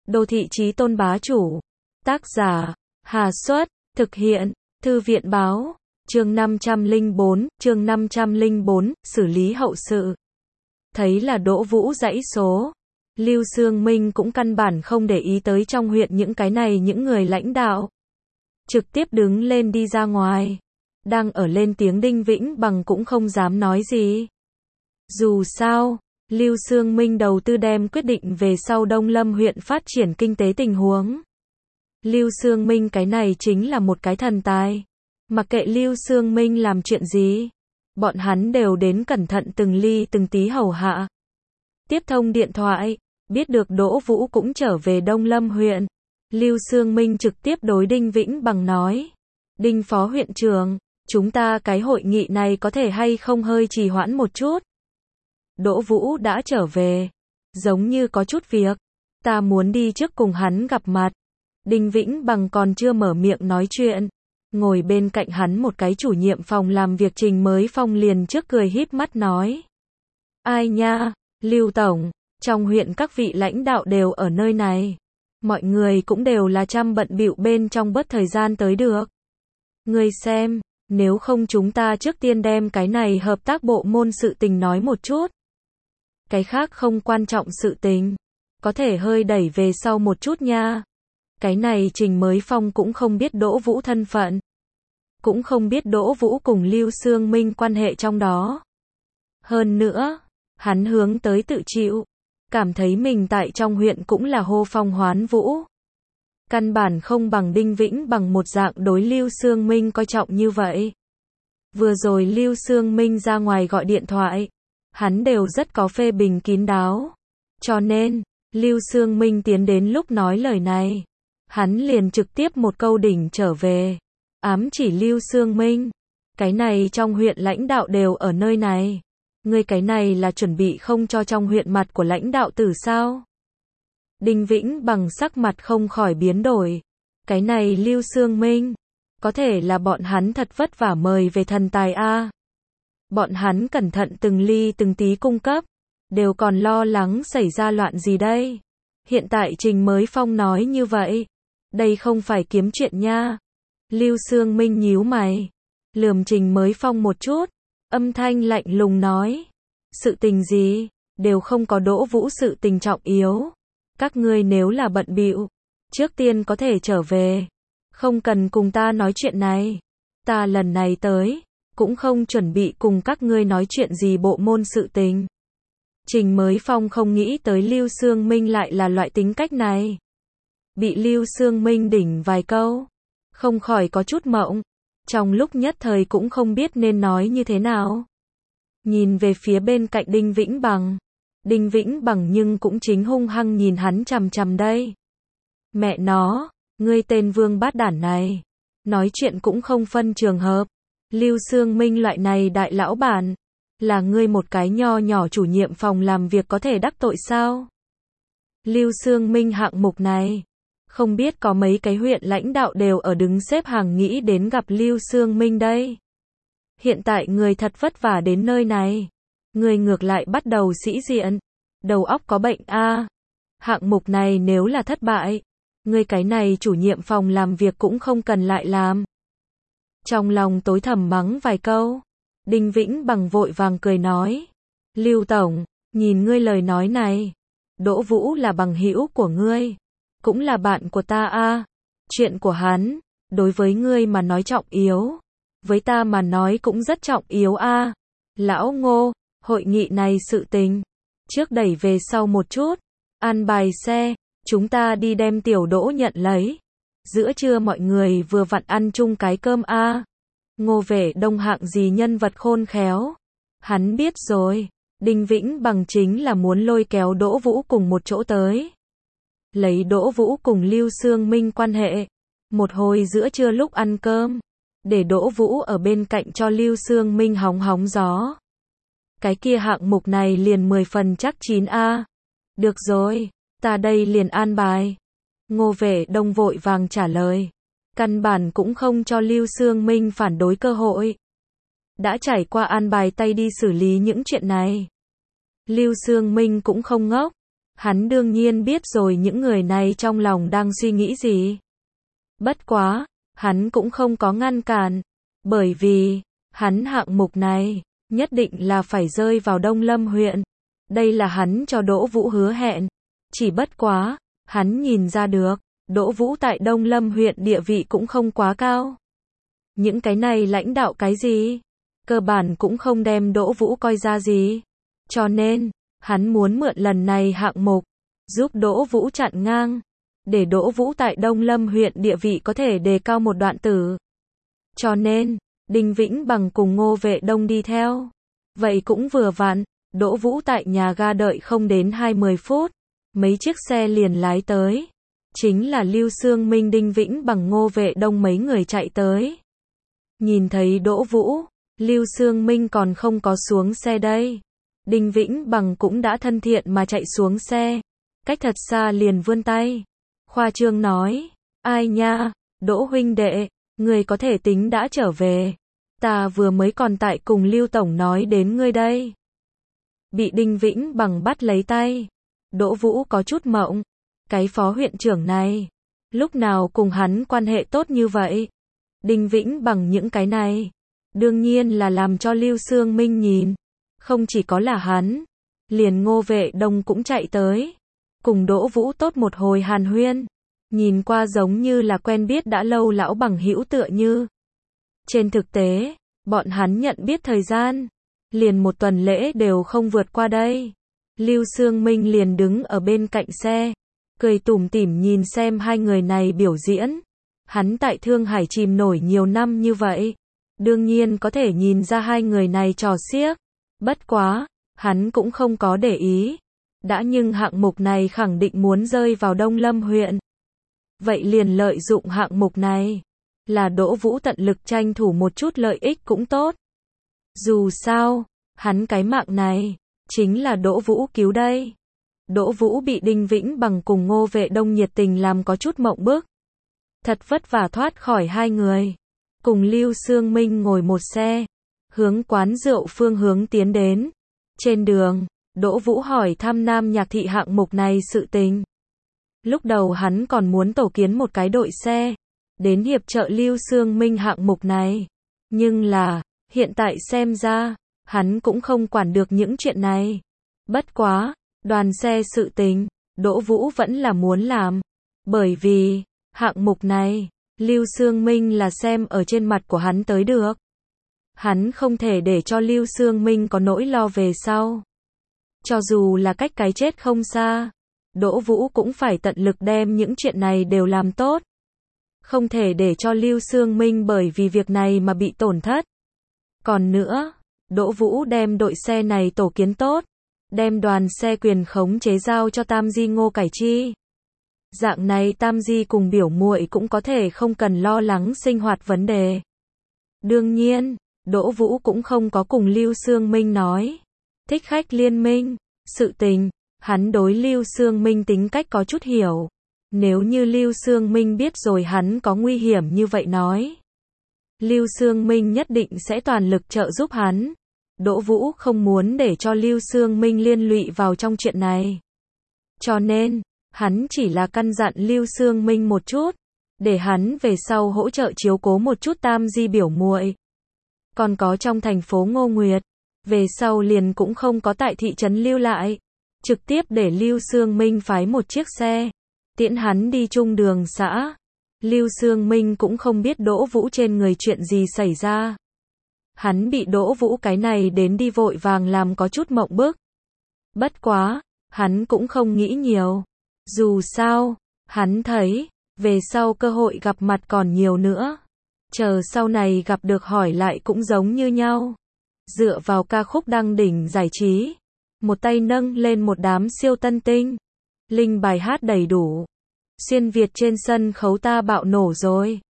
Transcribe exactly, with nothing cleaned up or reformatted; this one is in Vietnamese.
Đô thị chí tôn bá chủ. Tác giả, Hà Xuất, thực hiện, Thư viện báo, chương năm trăm lẻ bốn, chương năm trăm lẻ bốn, xử lý hậu sự. Thấy là Đỗ Vũ dãy số. Lưu Xương Minh cũng căn bản không để ý tới trong huyện những cái này những người lãnh đạo. Trực tiếp đứng lên đi ra ngoài. Đang ở lên tiếng Đinh Vĩnh Bằng cũng không dám nói gì. Dù sao, Lưu Xương Minh đầu tư đem quyết định về sau Đông Lâm huyện phát triển kinh tế tình huống. Lưu Xương Minh cái này chính là một cái thần tài. Mặc kệ Lưu Xương Minh làm chuyện gì, bọn hắn đều đến cẩn thận từng ly từng tí hầu hạ. Tiếp thông điện thoại, biết được Đỗ Vũ cũng trở về Đông Lâm huyện. Lưu Xương Minh trực tiếp đối Đinh Vĩnh Bằng nói. Đinh phó huyện trưởng, chúng ta cái hội nghị này có thể hay không hơi trì hoãn một chút. Đỗ Vũ đã trở về. Giống như có chút việc. Ta muốn đi trước cùng hắn gặp mặt. Đinh Vĩnh Bằng còn chưa mở miệng nói chuyện. Ngồi bên cạnh hắn một cái chủ nhiệm phòng làm việc Trình Mới Phong liền trước cười híp mắt nói. Ai nha, Lưu Tổng, trong huyện các vị lãnh đạo đều ở nơi này. Mọi người cũng đều là chăm bận bịu bên trong bớt thời gian tới được. Ngươi xem, nếu không chúng ta trước tiên đem cái này hợp tác bộ môn sự tình nói một chút. Cái khác không quan trọng sự tình, có thể hơi đẩy về sau một chút nha. Cái này Trình Mới Phong cũng không biết Đỗ Vũ thân phận. Cũng không biết Đỗ Vũ cùng Lưu Xương Minh quan hệ trong đó. Hơn nữa, hắn hướng tới tự chịu. Cảm thấy mình tại trong huyện cũng là hô phong hoán vũ. Căn bản không bằng Đinh Vĩnh Bằng một dạng đối Lưu Xương Minh coi trọng như vậy. Vừa rồi Lưu Xương Minh ra ngoài gọi điện thoại. Hắn đều rất có phê bình kín đáo. Cho nên, Lưu Xương Minh tiến đến lúc nói lời này. Hắn liền trực tiếp một câu đỉnh trở về. Ám chỉ Lưu Xương Minh. Cái này trong huyện lãnh đạo đều ở nơi này. Ngươi cái này là chuẩn bị không cho trong huyện mặt của lãnh đạo tử sao? Đinh Vĩnh Bằng sắc mặt không khỏi biến đổi. Cái này Lưu Xương Minh. Có thể là bọn hắn thật vất vả mời về thần tài a. Bọn hắn cẩn thận từng ly từng tí cung cấp. Đều còn lo lắng xảy ra loạn gì đây? Hiện tại Trình Mới Phong nói như vậy. Đây không phải kiếm chuyện nha. Lưu Xương Minh nhíu mày. Lườm Trình Mới Phong một chút. Âm thanh lạnh lùng nói. Sự tình gì? Đều không có Đỗ Vũ sự tình trọng yếu. Các ngươi nếu là bận bịu, trước tiên có thể trở về. Không cần cùng ta nói chuyện này. Ta lần này tới, cũng không chuẩn bị cùng các ngươi nói chuyện gì bộ môn sự tình. Trình Mới Phong không nghĩ tới Lưu Xương Minh lại là loại tính cách này. Bị Lưu Xương Minh đỉnh vài câu. Không khỏi có chút mộng. Trong lúc nhất thời cũng không biết nên nói như thế nào. Nhìn về phía bên cạnh Đinh Vĩnh Bằng. Đinh Vĩnh Bằng nhưng cũng chính hung hăng nhìn hắn chằm chằm đây. Mẹ nó, ngươi tên vương bát đản này. Nói chuyện cũng không phân trường hợp. Lưu Xương Minh loại này đại lão bản. Là ngươi một cái nho nhỏ chủ nhiệm phòng làm việc có thể đắc tội sao? Lưu Xương Minh hạng mục này. Không biết có mấy cái huyện lãnh đạo đều ở đứng xếp hàng nghĩ đến gặp Lưu Xương Minh đây. Hiện tại người thật vất vả đến nơi này. Người ngược lại bắt đầu sĩ diện. Đầu óc có bệnh a. Hạng mục này nếu là thất bại. Người cái này chủ nhiệm phòng làm việc cũng không cần lại làm. Trong lòng tối thầm mắng vài câu. Đinh Vĩnh Bằng vội vàng cười nói. Lưu Tổng, nhìn ngươi lời nói này. Đỗ Vũ là bằng hữu của ngươi. Cũng là bạn của ta a. Chuyện của hắn, đối với ngươi mà nói trọng yếu. Với ta mà nói cũng rất trọng yếu a. Lão Ngô, hội nghị này sự tình. Trước đẩy về sau một chút. An bài xe, chúng ta đi đem tiểu Đỗ nhận lấy. Giữa trưa mọi người vừa vặn ăn chung cái cơm a. Ngô Vệ Đông hạng gì nhân vật khôn khéo. Hắn biết rồi, Đinh Vĩnh Bằng chính là muốn lôi kéo Đỗ Vũ cùng một chỗ tới. Lấy Đỗ Vũ cùng Lưu Xương Minh quan hệ. Một hồi giữa trưa lúc ăn cơm. Để Đỗ Vũ ở bên cạnh cho Lưu Xương Minh hóng hóng gió. Cái kia hạng mục này liền mười phần chắc chín a. Được rồi, ta đây liền an bài. Ngô Vệ Đông vội vàng trả lời. Căn bản cũng không cho Lưu Xương Minh phản đối cơ hội. Đã trải qua an bài tay đi xử lý những chuyện này. Lưu Xương Minh cũng không ngốc. Hắn đương nhiên biết rồi những người này trong lòng đang suy nghĩ gì. Bất quá, hắn cũng không có ngăn cản, bởi vì, hắn hạng mục này, nhất định là phải rơi vào Đông Lâm huyện. Đây là hắn cho Đỗ Vũ hứa hẹn. Chỉ bất quá, hắn nhìn ra được, Đỗ Vũ tại Đông Lâm huyện địa vị cũng không quá cao. Những cái này lãnh đạo cái gì? Cơ bản cũng không đem Đỗ Vũ coi ra gì. Cho nên, hắn muốn mượn lần này hạng mục, giúp Đỗ Vũ chặn ngang, để Đỗ Vũ tại Đông Lâm huyện địa vị có thể đề cao một đoạn tử. Cho nên, Đinh Vĩnh Bằng cùng Ngô Vệ Đông đi theo. Vậy cũng vừa vặn, Đỗ Vũ tại nhà ga đợi không đến hai mươi phút, mấy chiếc xe liền lái tới. Chính là Lưu Xương Minh, Đinh Vĩnh Bằng, Ngô Vệ Đông mấy người chạy tới. Nhìn thấy Đỗ Vũ, Lưu Xương Minh còn không có xuống xe đây. Đinh Vĩnh Bằng cũng đã thân thiện mà chạy xuống xe, cách thật xa liền vươn tay. Khoa trương nói, ai nha, Đỗ huynh đệ, người có thể tính đã trở về. Ta vừa mới còn tại cùng Lưu Tổng nói đến ngươi đây. Bị Đinh Vĩnh Bằng bắt lấy tay, Đỗ Vũ có chút mộng. Cái phó huyện trưởng này, lúc nào cùng hắn quan hệ tốt như vậy? Đinh Vĩnh Bằng những cái này, đương nhiên là làm cho Lưu Xương Minh nhìn. Không chỉ có là hắn, liền Ngô Vệ Đông cũng chạy tới, cùng Đỗ Vũ tốt một hồi hàn huyên, nhìn qua giống như là quen biết đã lâu lão bằng hữu tựa như. Trên thực tế, bọn hắn nhận biết thời gian, liền một tuần lễ đều không vượt qua đây. Lưu Xương Minh liền đứng ở bên cạnh xe, cười tủm tỉm nhìn xem hai người này biểu diễn. Hắn tại Thương Hải chìm nổi nhiều năm như vậy, đương nhiên có thể nhìn ra hai người này trò xiếc. Bất quá, hắn cũng không có để ý. Đã nhưng hạng mục này khẳng định muốn rơi vào Đông Lâm huyện. Vậy liền lợi dụng hạng mục này, là Đỗ Vũ tận lực tranh thủ một chút lợi ích cũng tốt. Dù sao, hắn cái mạng này, chính là Đỗ Vũ cứu đây. Đỗ Vũ bị Đinh Vĩnh Bằng cùng Ngô Vệ Đông nhiệt tình làm có chút mộng bức. Thật vất vả thoát khỏi hai người, cùng Lưu Xương Minh ngồi một xe, hướng quán rượu phương hướng tiến đến. Trên đường, Đỗ Vũ hỏi thăm Nam Nhạc Thị hạng mục này sự tình. Lúc đầu hắn còn muốn tổ kiến một cái đội xe, đến hiệp trợ Lưu Xương Minh hạng mục này. Nhưng là, hiện tại xem ra, hắn cũng không quản được những chuyện này. Bất quá, đoàn xe sự tình, Đỗ Vũ vẫn là muốn làm. Bởi vì, hạng mục này, Lưu Xương Minh là xem ở trên mặt của hắn tới được. Hắn không thể để cho Lưu Xương Minh có nỗi lo về sau. Cho dù là cách cái chết không xa, Đỗ Vũ cũng phải tận lực đem những chuyện này đều làm tốt. Không thể để cho Lưu Xương Minh bởi vì việc này mà bị tổn thất. Còn nữa, Đỗ Vũ đem đội xe này tổ kiến tốt, đem đoàn xe quyền khống chế giao cho Tam Di Ngô Cải Chi. Dạng này Tam Di cùng biểu muội cũng có thể không cần lo lắng sinh hoạt vấn đề. Đương nhiên, Đỗ Vũ cũng không có cùng Lưu Xương Minh nói thích khách liên minh, sự tình, hắn đối Lưu Xương Minh tính cách có chút hiểu. Nếu như Lưu Xương Minh biết rồi hắn có nguy hiểm như vậy nói, Lưu Xương Minh nhất định sẽ toàn lực trợ giúp hắn. Đỗ Vũ không muốn để cho Lưu Xương Minh liên lụy vào trong chuyện này. Cho nên, hắn chỉ là căn dặn Lưu Xương Minh một chút, để hắn về sau hỗ trợ chiếu cố một chút Tam Di biểu muội. Còn có trong thành phố Ngô Nguyệt, về sau liền cũng không có tại thị trấn lưu lại, trực tiếp để Lưu Xương Minh phái một chiếc xe, tiễn hắn đi chung đường xã. Lưu Xương Minh cũng không biết Đỗ Vũ trên người chuyện gì xảy ra. Hắn bị Đỗ Vũ cái này đến đi vội vàng làm có chút mộng bức. Bất quá, hắn cũng không nghĩ nhiều. Dù sao, hắn thấy, về sau cơ hội gặp mặt còn nhiều nữa. Chờ sau này gặp được hỏi lại cũng giống như nhau. Dựa vào ca khúc đăng đỉnh giải trí, một tay nâng lên một đám siêu tân tinh. Linh bài hát đầy đủ. Xuyên Việt trên sân khấu ta bạo nổ rồi.